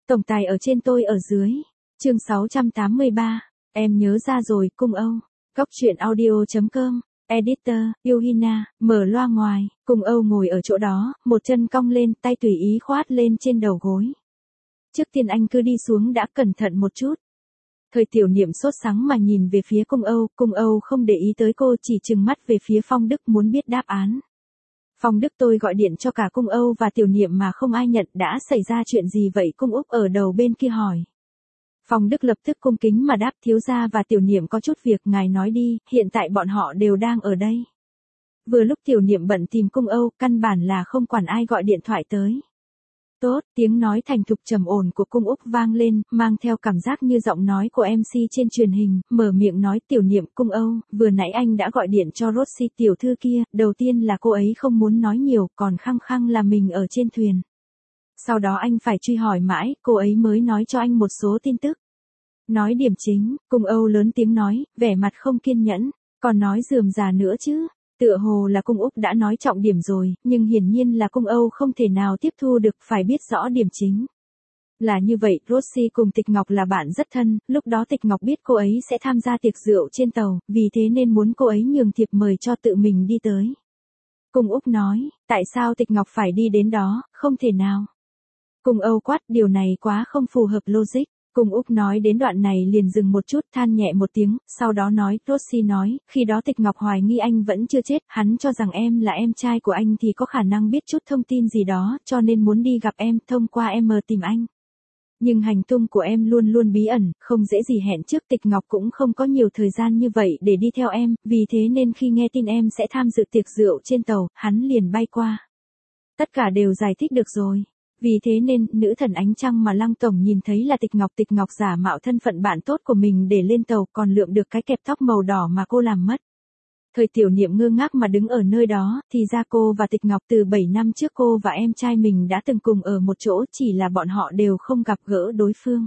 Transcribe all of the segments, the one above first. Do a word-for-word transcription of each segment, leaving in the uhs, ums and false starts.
Tổng tài ở trên tôi ở dưới. Chương sáu trăm tám mươi ba. Em nhớ ra rồi, Cung Âu. Góc truyện audio chấm com. Editor, Yuhina, mở loa ngoài. Cung Âu ngồi ở chỗ đó, một chân cong lên, tay tùy ý khoát lên trên đầu gối. Trước tiên anh cứ đi xuống đã, cẩn thận một chút. Thời Tiểu Niệm sốt sắng mà nhìn về phía Cung Âu, Cung Âu không để ý tới cô, chỉ trừng mắt về phía Phong Đức muốn biết đáp án. Phong Đức, tôi gọi điện cho cả Cung Âu và Tiểu Niệm mà không ai nhận, đã xảy ra chuyện gì vậy? Cung Úc ở đầu bên kia hỏi. Phong Đức lập tức cung kính mà đáp, thiếu gia và Tiểu Niệm có chút việc, ngài nói đi, hiện tại bọn họ đều đang ở đây. Vừa lúc Tiểu Niệm bận tìm Cung Âu, căn bản là không quản ai gọi điện thoại tới. Tốt, tiếng nói thành thục trầm ổn của Cung Úc vang lên, mang theo cảm giác như giọng nói của em xê trên truyền hình, mở miệng nói, Tiểu Niệm, Cung Âu, vừa nãy anh đã gọi điện cho Rosie tiểu thư kia, đầu tiên là cô ấy không muốn nói nhiều, còn khăng khăng là mình ở trên thuyền. Sau đó anh phải truy hỏi mãi, cô ấy mới nói cho anh một số tin tức. Nói điểm chính, Cung Âu lớn tiếng nói, vẻ mặt không kiên nhẫn, còn nói rườm rà nữa chứ. Tựa hồ là Cung Úc đã nói trọng điểm rồi, nhưng hiển nhiên là Cung Âu không thể nào tiếp thu được, phải biết rõ điểm chính. Là như vậy, Rosie cùng Tịch Ngọc là bạn rất thân, lúc đó Tịch Ngọc biết cô ấy sẽ tham gia tiệc rượu trên tàu, vì thế nên muốn cô ấy nhường thiệp mời cho tự mình đi tới. Cung Úc nói, tại sao Tịch Ngọc phải đi đến đó, không thể nào. Cung Âu quát, điều này quá không phù hợp logic. Cung Úc nói đến đoạn này liền dừng một chút, than nhẹ một tiếng, sau đó nói, Rosie nói, khi đó Tịch Ngọc hoài nghi anh vẫn chưa chết, hắn cho rằng em là em trai của anh thì có khả năng biết chút thông tin gì đó, cho nên muốn đi gặp em, thông qua em mờ tìm anh. Nhưng hành tung của em luôn luôn bí ẩn, không dễ gì hẹn trước, Tịch Ngọc cũng không có nhiều thời gian như vậy để đi theo em, vì thế nên khi nghe tin em sẽ tham dự tiệc rượu trên tàu, hắn liền bay qua. Tất cả đều giải thích được rồi. Vì thế nên, nữ thần ánh trăng mà Lăng Tổng nhìn thấy là Tịch Ngọc, Tịch Ngọc giả mạo thân phận bạn tốt của mình để lên tàu, còn lượm được cái kẹp tóc màu đỏ mà cô làm mất. Thời Tiểu Niệm ngơ ngác mà đứng ở nơi đó, thì ra cô và Tịch Ngọc từ bảy năm trước cô và em trai mình đã từng cùng ở một chỗ, chỉ là bọn họ đều không gặp gỡ đối phương.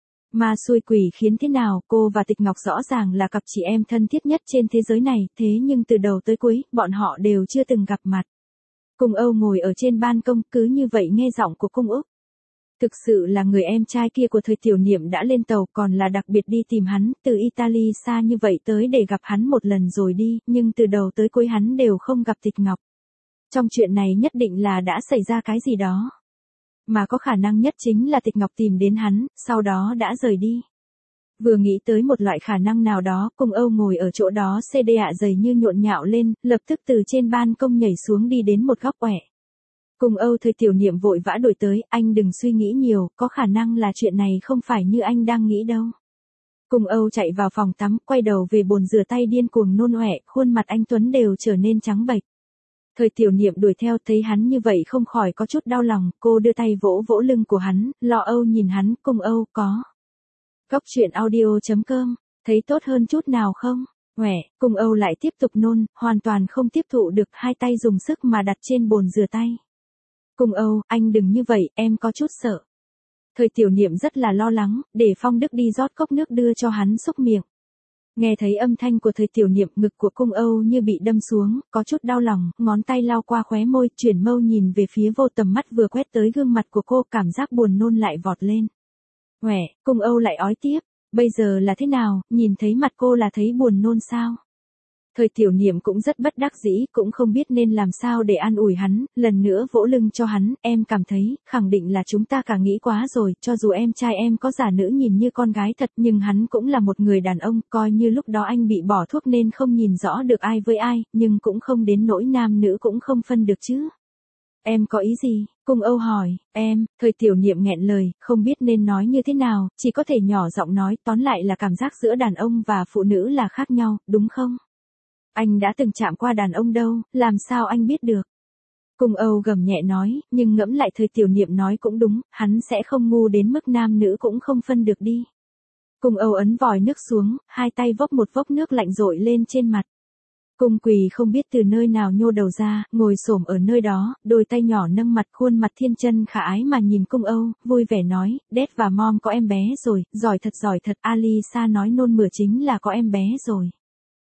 Mà xui quỷ khiến thế nào, cô và Tịch Ngọc rõ ràng là cặp chị em thân thiết nhất trên thế giới này, thế nhưng từ đầu tới cuối, bọn họ đều chưa từng gặp mặt. Cung Âu ngồi ở trên ban công, cứ như vậy nghe giọng của Cung Úc. Thực sự là người em trai kia của Thời Tiểu Niệm đã lên tàu, còn là đặc biệt đi tìm hắn, từ Italy xa như vậy tới để gặp hắn một lần rồi đi, nhưng từ đầu tới cuối hắn đều không gặp Tịch Ngọc. Trong chuyện này nhất định là đã xảy ra cái gì đó. Mà có khả năng nhất chính là Tịch Ngọc tìm đến hắn, sau đó đã rời đi. Vừa nghĩ tới một loại khả năng nào đó, Cung Âu ngồi ở chỗ đó xê đê ạ dày như nhộn nhạo lên, lập tức từ trên ban công nhảy xuống đi đến một góc quẻ. Cung Âu Thời Tiểu Niệm vội vã đuổi tới, anh đừng suy nghĩ nhiều, có khả năng là chuyện này không phải như anh đang nghĩ đâu. Cung Âu chạy vào phòng tắm, quay đầu về bồn rửa tay điên cuồng nôn ọe, khuôn mặt anh Tuấn đều trở nên trắng bệch. Thời Tiểu Niệm đuổi theo, thấy hắn như vậy không khỏi có chút đau lòng, cô đưa tay vỗ vỗ lưng của hắn, lo âu nhìn hắn, Cung Âu, có. Góc truyện audio chấm com, thấy tốt hơn chút nào không? Ngoẻ, Cung Âu lại tiếp tục nôn, hoàn toàn không tiếp thụ được, hai tay dùng sức mà đặt trên bồn rửa tay. Cung Âu, anh đừng như vậy, em có chút sợ. Thời Tiểu Niệm rất là lo lắng, để Phong Đức đi rót cốc nước đưa cho hắn xúc miệng. Nghe thấy âm thanh của Thời Tiểu Niệm, ngực của Cung Âu như bị đâm xuống, có chút đau lòng, ngón tay lao qua khóe môi, chuyển mâu nhìn về phía vô tầm mắt vừa quét tới gương mặt của cô, cảm giác buồn nôn lại vọt lên. Ngoẻ, Cung Âu lại ói tiếp, bây giờ là thế nào, nhìn thấy mặt cô là thấy buồn nôn sao? Thời Tiểu Niệm cũng rất bất đắc dĩ, cũng không biết nên làm sao để an ủi hắn, lần nữa vỗ lưng cho hắn, em cảm thấy, khẳng định là chúng ta cả nghĩ quá rồi, cho dù em trai em có giả nữ nhìn như con gái thật, nhưng hắn cũng là một người đàn ông, coi như lúc đó anh bị bỏ thuốc nên không nhìn rõ được ai với ai, nhưng cũng không đến nỗi nam nữ cũng không phân được chứ. Em có ý gì? Cung Âu hỏi, em, Thời Tiểu Niệm nghẹn lời, không biết nên nói như thế nào, chỉ có thể nhỏ giọng nói, tóm lại là cảm giác giữa đàn ông và phụ nữ là khác nhau, đúng không? Anh đã từng chạm qua đàn ông đâu, làm sao anh biết được? Cung Âu gầm nhẹ nói, nhưng ngẫm lại Thời Tiểu Niệm nói cũng đúng, hắn sẽ không ngu đến mức nam nữ cũng không phân được đi. Cung Âu ấn vòi nước xuống, hai tay vốc một vốc nước lạnh rội lên trên mặt. Cung Quỳ không biết từ nơi nào nhô đầu ra, ngồi xổm ở nơi đó, đôi tay nhỏ nâng mặt, khuôn mặt thiên chân khả ái mà nhìn Cung Âu, vui vẻ nói, Dad và Mom có em bé rồi, giỏi thật giỏi thật, Alisa nói nôn mửa chính là có em bé rồi.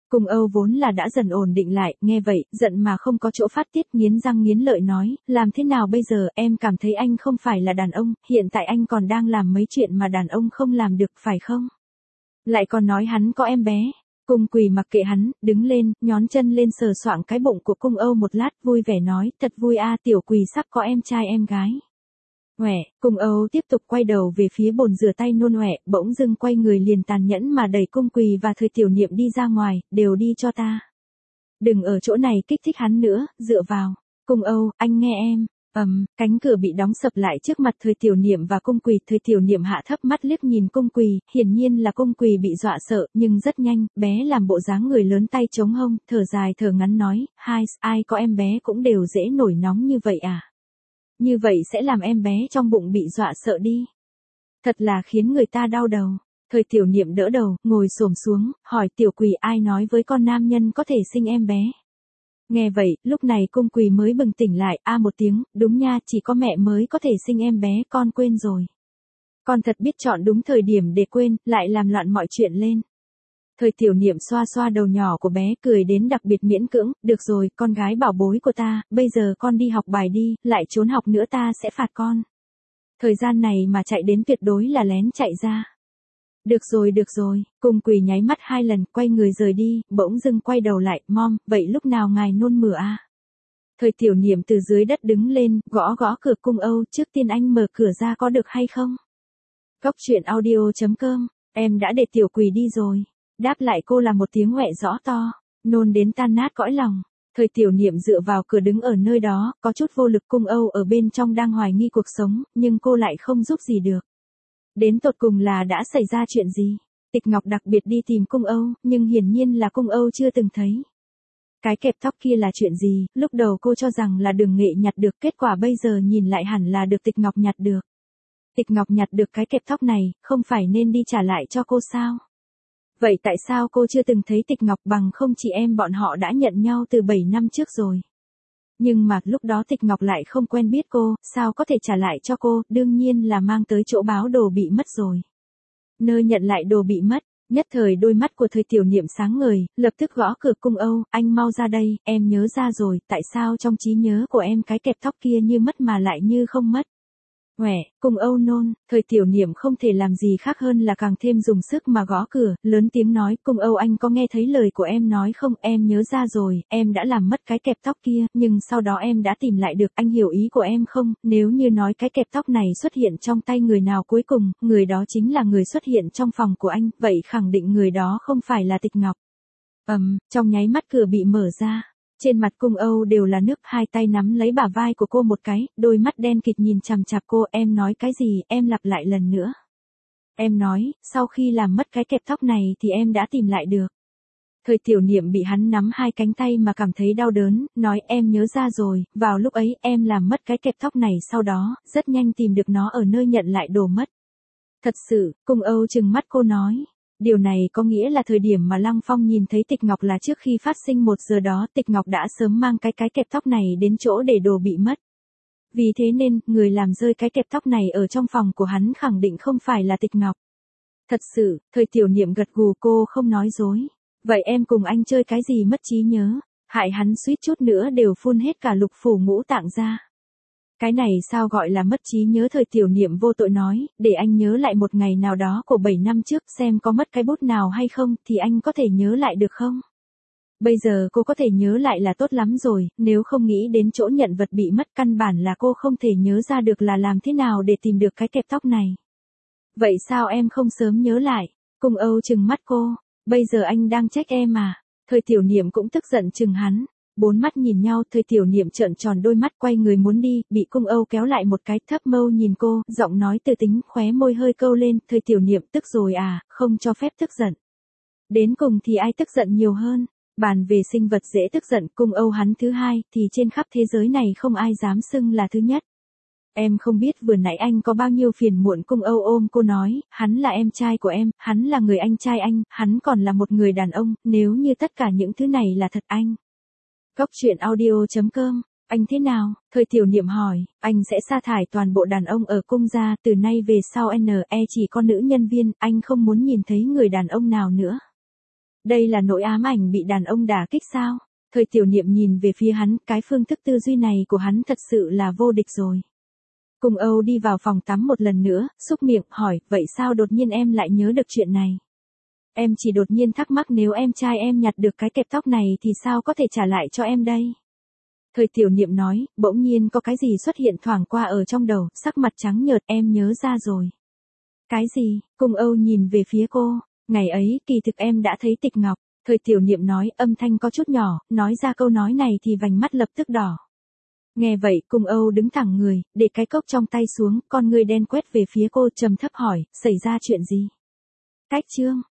Cung Âu vốn là đã dần ổn định lại, nghe vậy, giận mà không có chỗ phát tiết, nghiến răng nghiến lợi nói, làm thế nào bây giờ, em cảm thấy anh không phải là đàn ông, hiện tại anh còn đang làm mấy chuyện mà đàn ông không làm được, phải không? Lại còn nói hắn có em bé. Cung Quỳ mặc kệ hắn, đứng lên, nhón chân lên sờ soạng cái bụng của Cung Âu một lát, vui vẻ nói, thật vui a, tiểu Quỳ sắp có em trai em gái. Ngoẻ, Cung Âu tiếp tục quay đầu về phía bồn rửa tay nôn ngoẻ, bỗng dưng quay người liền tàn nhẫn mà đẩy Cung Quỳ và Thời Tiểu Niệm đi ra ngoài, đều đi cho ta. Đừng ở chỗ này kích thích hắn nữa, dựa vào. Cung Âu, anh nghe em. Ầm, um, cánh cửa bị đóng sập lại trước mặt Thời Tiểu Niệm và Cung Quỳ. Thời Tiểu Niệm hạ thấp mắt liếc nhìn Cung Quỳ, hiển nhiên là Cung Quỳ bị dọa sợ, nhưng rất nhanh, bé làm bộ dáng người lớn tay chống hông, thở dài thở ngắn nói, hai, ai có em bé cũng đều dễ nổi nóng như vậy à? Như vậy sẽ làm em bé trong bụng bị dọa sợ đi. Thật là khiến người ta đau đầu. Thời Tiểu Niệm đỡ đầu, ngồi xổm xuống, hỏi Tiểu Quỳ ai nói với con nam nhân có thể sinh em bé. Nghe vậy, lúc này Cung Quỳ mới bừng tỉnh lại, a một tiếng, đúng nha, chỉ có mẹ mới có thể sinh em bé, con quên rồi. Con thật biết chọn đúng thời điểm để quên, lại làm loạn mọi chuyện lên. Thời Tiểu Niệm xoa xoa đầu nhỏ của bé, cười đến đặc biệt miễn cưỡng, được rồi, con gái bảo bối của ta, bây giờ con đi học bài đi, lại trốn học nữa ta sẽ phạt con. Thời gian này mà chạy đến tuyệt đối là lén chạy ra. Được rồi được rồi, Cung Quỳ nháy mắt hai lần, quay người rời đi, bỗng dưng quay đầu lại, mom, vậy lúc nào ngài nôn mửa à? Thời Tiểu Niệm từ dưới đất đứng lên, gõ gõ cửa Cung Âu, trước tiên anh mở cửa ra có được hay không? Góc truyện audio chấm com, em đã để Tiểu Quỳ đi rồi. Đáp lại cô là một tiếng ngoẹ rõ to, nôn đến tan nát cõi lòng. Thời Tiểu Niệm dựa vào cửa đứng ở nơi đó, có chút vô lực. Cung Âu ở bên trong đang hoài nghi cuộc sống, nhưng cô lại không giúp gì được. Đến tột cùng là đã xảy ra chuyện gì? Tịch Ngọc đặc biệt đi tìm Cung Âu, nhưng hiển nhiên là Cung Âu chưa từng thấy. Cái kẹp tóc kia là chuyện gì? Lúc đầu cô cho rằng là Đường Nghệ nhặt được, kết quả bây giờ nhìn lại hẳn là được Tịch Ngọc nhặt được. Tịch Ngọc nhặt được cái kẹp tóc này, không phải nên đi trả lại cho cô sao? Vậy tại sao cô chưa từng thấy Tịch Ngọc, bằng không chị em bọn họ đã nhận nhau từ bảy năm trước rồi. Nhưng mà lúc đó Tịch Ngọc lại không quen biết cô, sao có thể trả lại cho cô, đương nhiên là mang tới chỗ báo đồ bị mất rồi. Nơi nhận lại đồ bị mất, nhất thời đôi mắt của Thời Tiểu Niệm sáng ngời, lập tức gõ cửa Cung Âu, anh mau ra đây, em nhớ ra rồi, tại sao trong trí nhớ của em cái kẹp tóc kia như mất mà lại như không mất. Ngoẻ, Cung Âu nôn, Thời Tiểu Niệm không thể làm gì khác hơn là càng thêm dùng sức mà gõ cửa, lớn tiếng nói, Cung Âu anh có nghe thấy lời của em nói không, em nhớ ra rồi, em đã làm mất cái kẹp tóc kia, nhưng sau đó em đã tìm lại được, anh hiểu ý của em không, nếu như nói cái kẹp tóc này xuất hiện trong tay người nào cuối cùng, người đó chính là người xuất hiện trong phòng của anh, vậy khẳng định người đó không phải là Tịch Ngọc. Ầm, um, trong nháy mắt cửa bị mở ra. Trên mặt Cung Âu đều là nước, hai tay nắm lấy bả vai của cô một cái, đôi mắt đen kịt nhìn chằm chằm cô, em nói cái gì, em lặp lại lần nữa. Em nói, sau khi làm mất cái kẹp tóc này thì em đã tìm lại được. Thời Tiểu Niệm bị hắn nắm hai cánh tay mà cảm thấy đau đớn, nói em nhớ ra rồi, vào lúc ấy em làm mất cái kẹp tóc này, sau đó, rất nhanh tìm được nó ở nơi nhận lại đồ mất. Thật sự, Cung Âu trừng mắt cô nói. Điều này có nghĩa là thời điểm mà Lăng Phong nhìn thấy Tịch Ngọc là trước khi phát sinh một giờ đó, Tịch Ngọc đã sớm mang cái cái kẹp tóc này đến chỗ để đồ bị mất. Vì thế nên, người làm rơi cái kẹp tóc này ở trong phòng của hắn khẳng định không phải là Tịch Ngọc. Thật sự, Thời Tiểu Niệm gật gù, cô không nói dối. Vậy em cùng anh chơi cái gì mất trí nhớ, hại hắn suýt chút nữa đều phun hết cả lục phủ ngũ tạng ra. Cái này sao gọi là mất trí nhớ, Thời Tiểu Niệm vô tội nói, để anh nhớ lại một ngày nào đó của bảy năm trước xem có mất cái bút nào hay không, thì anh có thể nhớ lại được không? Bây giờ cô có thể nhớ lại là tốt lắm rồi, nếu không nghĩ đến chỗ nhận vật bị mất căn bản là cô không thể nhớ ra được là làm thế nào để tìm được cái kẹp tóc này. Vậy sao em không sớm nhớ lại? Cung Âu trừng mắt cô, bây giờ anh đang trách em à? Thời Tiểu Niệm cũng tức giận trừng hắn. Bốn mắt nhìn nhau, Thời Tiểu Niệm trợn tròn đôi mắt quay người muốn đi, bị Cung Âu kéo lại một cái, thấp mâu nhìn cô, giọng nói từ tính, khóe môi hơi câu lên, Thời Tiểu Niệm tức rồi à, không cho phép tức giận. Đến cùng thì ai tức giận nhiều hơn? Bàn về sinh vật dễ tức giận, Cung Âu hắn thứ hai, thì trên khắp thế giới này không ai dám xưng là thứ nhất. Em không biết vừa nãy anh có bao nhiêu phiền muộn, Cung Âu ôm cô nói, hắn là em trai của em, hắn là người anh trai anh, hắn còn là một người đàn ông, nếu như tất cả những thứ này là thật anh. Góc truyện audio chấm com, anh thế nào? Thời Tiểu Niệm hỏi, anh sẽ sa thải toàn bộ đàn ông ở cung gia, từ nay về sau N E chỉ có nữ nhân viên, anh không muốn nhìn thấy người đàn ông nào nữa. Đây là nỗi ám ảnh bị đàn ông đả kích sao? Thời tiểu niệm nhìn về phía hắn, cái phương thức tư duy này của hắn thật sự là vô địch rồi. Cùng Âu đi vào phòng tắm một lần nữa, xúc miệng, hỏi, vậy sao đột nhiên em lại nhớ được chuyện này? Em chỉ đột nhiên thắc mắc nếu em trai em nhặt được cái kẹp tóc này thì sao có thể trả lại cho em đây? Thời tiểu niệm nói, bỗng nhiên có cái gì xuất hiện thoảng qua ở trong đầu, sắc mặt trắng nhợt, em nhớ ra rồi. Cái gì? Cùng Âu nhìn về phía cô, ngày ấy, kỳ thực em đã thấy tịch ngọc. Thời tiểu niệm nói, âm thanh có chút nhỏ, nói ra câu nói này thì vành mắt lập tức đỏ. Nghe vậy, Cùng Âu đứng thẳng người, để cái cốc trong tay xuống, con người đen quét về phía cô, trầm thấp hỏi, xảy ra chuyện gì? Cách chương